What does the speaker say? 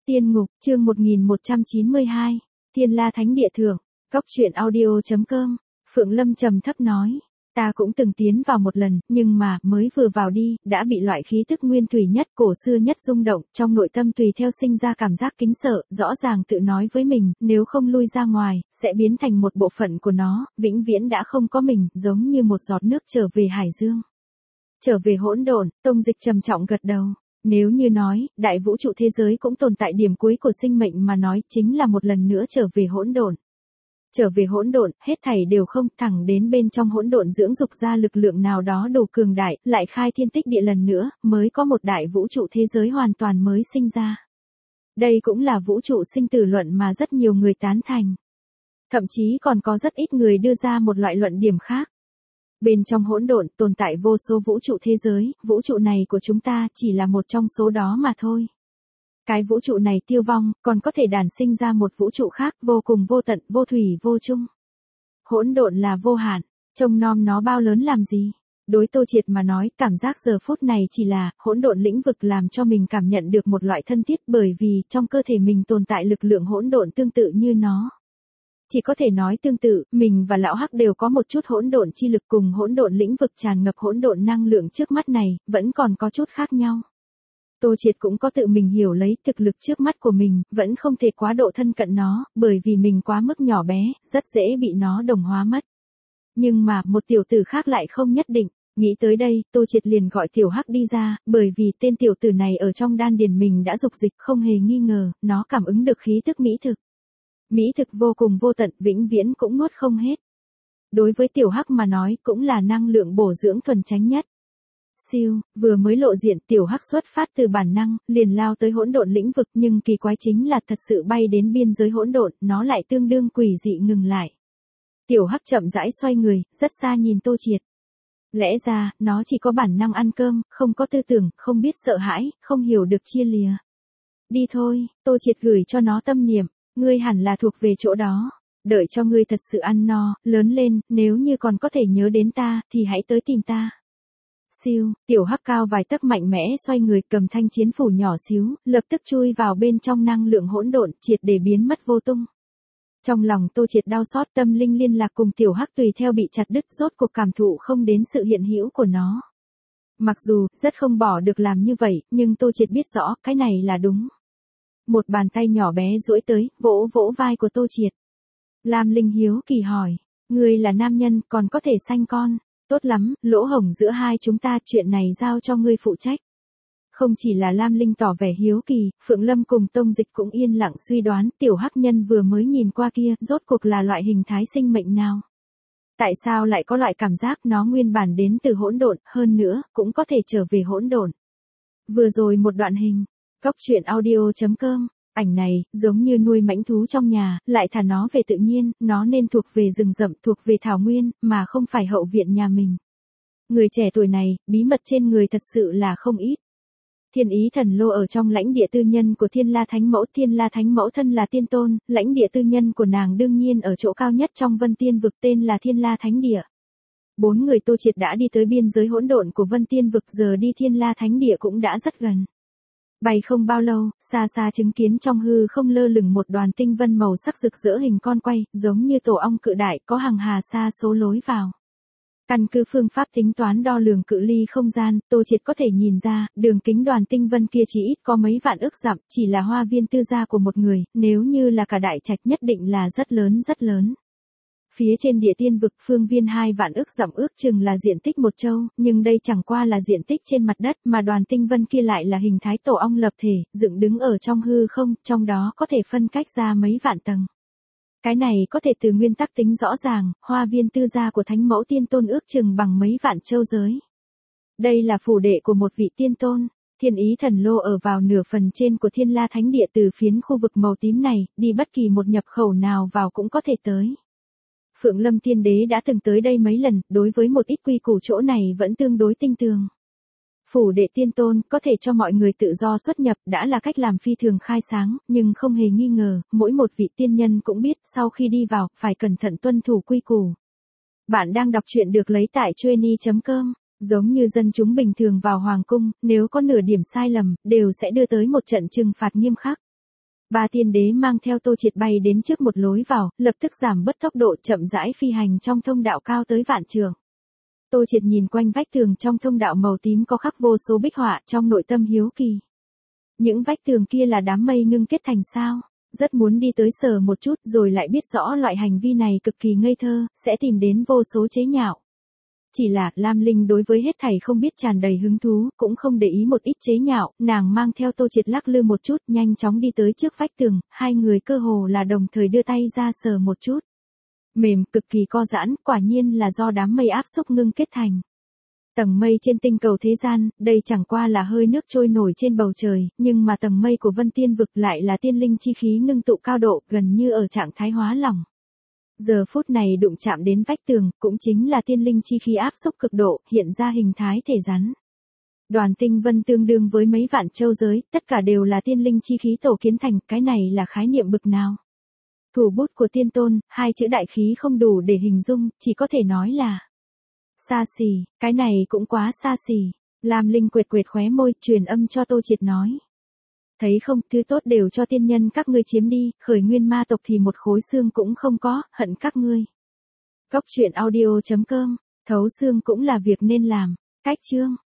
Tiên ngục, chương 1192, Thiên La Thánh Địa Thượng, Cóc truyện audio.com, Phượng Lâm trầm thấp nói, ta cũng từng tiến vào một lần, nhưng mà, mới vừa vào đi, đã bị loại khí tức nguyên thủy nhất, cổ xưa nhất rung động, trong nội tâm tùy theo sinh ra cảm giác kính sợ, rõ ràng tự nói với mình, nếu không lui ra ngoài, sẽ biến thành một bộ phận của nó, vĩnh viễn đã không có mình, giống như một giọt nước trở về hải dương. Trở về hỗn độn, Tông Dịch trầm trọng gật đầu. Nếu như nói, đại vũ trụ thế giới cũng tồn tại điểm cuối của sinh mệnh mà nói, chính là một lần nữa trở về hỗn độn. Trở về hỗn độn, hết thảy đều không, thẳng đến bên trong hỗn độn dưỡng dục ra lực lượng nào đó đủ cường đại, lại khai thiên tích địa lần nữa, mới có một đại vũ trụ thế giới hoàn toàn mới sinh ra. Đây cũng là vũ trụ sinh tử luận mà rất nhiều người tán thành. Thậm chí còn có rất ít người đưa ra một loại luận điểm khác. Bên trong hỗn độn tồn tại vô số vũ trụ thế giới, vũ trụ này của chúng ta chỉ là một trong số đó mà thôi. Cái vũ trụ này tiêu vong, còn có thể đản sinh ra một vũ trụ khác vô cùng vô tận, vô thủy vô chung. Hỗn độn là vô hạn, trông nom nó bao lớn làm gì? Đối Tô Triệt mà nói, cảm giác giờ phút này chỉ là, hỗn độn lĩnh vực làm cho mình cảm nhận được một loại thân thiết bởi vì trong cơ thể mình tồn tại lực lượng hỗn độn tương tự như nó. Chỉ có thể nói tương tự, mình và lão Hắc đều có một chút hỗn độn chi lực cùng hỗn độn lĩnh vực tràn ngập hỗn độn năng lượng trước mắt này, vẫn còn có chút khác nhau. Tô Triệt cũng có tự mình hiểu lấy thực lực trước mắt của mình, vẫn không thể quá độ thân cận nó, bởi vì mình quá mức nhỏ bé, rất dễ bị nó đồng hóa mất. Nhưng mà, một tiểu tử khác lại không nhất định. Nghĩ tới đây, Tô Triệt liền gọi tiểu Hắc đi ra, bởi vì tên tiểu tử này ở trong đan điền mình đã dục dịch không hề nghi ngờ, nó cảm ứng được khí tức mỹ thực. Mỹ thực vô cùng vô tận, vĩnh viễn cũng nuốt không hết. Đối với tiểu Hắc mà nói cũng là năng lượng bổ dưỡng thuần chánh nhất. Siêu, vừa mới lộ diện tiểu Hắc xuất phát từ bản năng, liền lao tới hỗn độn lĩnh vực nhưng kỳ quái chính là thật sự bay đến biên giới hỗn độn, nó lại tương đương quỷ dị ngừng lại. Tiểu Hắc chậm rãi xoay người, rất xa nhìn Tô Triệt. Lẽ ra, nó chỉ có bản năng ăn cơm, không có tư tưởng, không biết sợ hãi, không hiểu được chia lìa. Đi thôi, Tô Triệt gửi cho nó tâm niệm. Ngươi hẳn là thuộc về chỗ đó, đợi cho ngươi thật sự ăn no, lớn lên, nếu như còn có thể nhớ đến ta, thì hãy tới tìm ta. Siêu, tiểu Hắc cao vài tấc mạnh mẽ xoay người cầm thanh chiến phủ nhỏ xíu, lập tức chui vào bên trong năng lượng hỗn độn, triệt để biến mất vô tung. Trong lòng Tô Triệt đau xót, tâm linh liên lạc cùng tiểu Hắc tùy theo bị chặt đứt, rốt cuộc cảm thụ không đến sự hiện hữu của nó. Mặc dù, rất không bỏ được làm như vậy, nhưng Tô Triệt biết rõ, cái này là đúng. Một bàn tay nhỏ bé duỗi tới, vỗ vỗ vai của Tô Triệt. Lam Linh hiếu kỳ hỏi, ngươi là nam nhân, còn có thể sanh con. Tốt lắm, lỗ hổng giữa hai chúng ta, chuyện này giao cho ngươi phụ trách. Không chỉ là Lam Linh tỏ vẻ hiếu kỳ, Phượng Lâm cùng Tông Dịch cũng yên lặng suy đoán, tiểu Hắc nhân vừa mới nhìn qua kia, rốt cuộc là loại hình thái sinh mệnh nào. Tại sao lại có loại cảm giác nó nguyên bản đến từ hỗn độn, hơn nữa, cũng có thể trở về hỗn độn. Vừa rồi một đoạn hình. Cóc truyện audio.com, ảnh này, giống như nuôi mãnh thú trong nhà, lại thả nó về tự nhiên, nó nên thuộc về rừng rậm, thuộc về thảo nguyên, mà không phải hậu viện nhà mình. Người trẻ tuổi này, bí mật trên người thật sự là không ít. Thiên Ý Thần Lô ở trong lãnh địa tư nhân của Thiên La Thánh Mẫu thân là tiên tôn, lãnh địa tư nhân của nàng đương nhiên ở chỗ cao nhất trong Vân Tiên vực tên là Thiên La Thánh Địa. 4 người Tô Triệt đã đi tới biên giới hỗn độn của Vân Tiên vực, giờ đi Thiên La Thánh Địa cũng đã rất gần. Bay không bao lâu, xa xa chứng kiến trong hư không lơ lửng một đoàn tinh vân màu sắc rực rỡ hình con quay, giống như tổ ong cự đại, có hàng hà sa số lối vào. Căn cứ phương pháp tính toán đo lường cự ly không gian, Tô Triệt có thể nhìn ra, đường kính đoàn tinh vân kia chỉ ít có mấy vạn ức dặm, chỉ là hoa viên tư gia của một người, nếu như là cả đại trạch nhất định là rất lớn rất lớn. Phía trên địa tiên vực phương viên 2 vạn ức dặm ước chừng là diện tích một châu, nhưng đây chẳng qua là diện tích trên mặt đất mà đoàn tinh vân kia lại là hình thái tổ ong lập thể, dựng đứng ở trong hư không, trong đó có thể phân cách ra mấy vạn tầng. Cái này có thể từ nguyên tắc tính rõ ràng, hoa viên tư gia của Thánh Mẫu Tiên Tôn ước chừng bằng mấy vạn châu giới. Đây là phủ đệ của một vị tiên tôn. Thiên Ý Thần Lô ở vào nửa phần trên của Thiên La Thánh Địa, từ phiến khu vực màu tím này, đi bất kỳ một nhập khẩu nào vào cũng có thể tới. Phượng Lâm Tiên Đế đã từng tới đây mấy lần, đối với một ít quy củ chỗ này vẫn tương đối tinh tường. Phủ đệ tiên tôn có thể cho mọi người tự do xuất nhập đã là cách làm phi thường khai sáng, nhưng không hề nghi ngờ, mỗi một vị tiên nhân cũng biết sau khi đi vào, phải cẩn thận tuân thủ quy củ. Bạn đang đọc truyện được lấy tại Chueny.com, giống như dân chúng bình thường vào hoàng cung, nếu có nửa điểm sai lầm, đều sẽ đưa tới một trận trừng phạt nghiêm khắc. Ba tiên đế mang theo Tô Triệt bay đến trước một lối vào, lập tức giảm bớt tốc độ chậm rãi phi hành trong thông đạo cao tới vạn trượng. Tô Triệt nhìn quanh vách tường trong thông đạo màu tím có khắc vô số bích họa, trong nội tâm hiếu kỳ. Những vách tường kia là đám mây ngưng kết thành sao? Rất muốn đi tới sờ một chút rồi lại biết rõ loại hành vi này cực kỳ ngây thơ, sẽ tìm đến vô số chế nhạo. Chỉ là Lam Linh đối với hết thảy không biết tràn đầy hứng thú, cũng không để ý một ít chế nhạo, nàng mang theo Tô Triệt lắc lư một chút, nhanh chóng đi tới trước vách tường, hai người cơ hồ là đồng thời đưa tay ra sờ một chút. Mềm, cực kỳ co giãn, quả nhiên là do đám mây áp xúc ngưng kết thành. Tầng mây trên tinh cầu thế gian, đây chẳng qua là hơi nước trôi nổi trên bầu trời, nhưng mà tầng mây của Vân Tiên vực lại là tiên linh chi khí ngưng tụ cao độ, gần như ở trạng thái hóa lỏng. Giờ phút này đụng chạm đến vách tường, cũng chính là tiên linh chi khí áp xúc cực độ, hiện ra hình thái thể rắn. Đoàn tinh vân tương đương với mấy vạn châu giới, tất cả đều là tiên linh chi khí tổ kiến thành, cái này là khái niệm bực nào? Thủ bút của tiên tôn, hai chữ đại khí không đủ để hình dung, chỉ có thể nói là xa xỉ, cái này cũng quá xa xỉ. Lam Linh quệt quệt khóe môi, truyền âm cho Tô Triệt nói. Thấy không, thứ tốt đều cho tiên nhân các ngươi chiếm đi, khởi nguyên ma tộc thì một khối xương cũng không có, hận các ngươi. Góc truyện audio.com, thấu xương cũng là việc nên làm. Cách chương.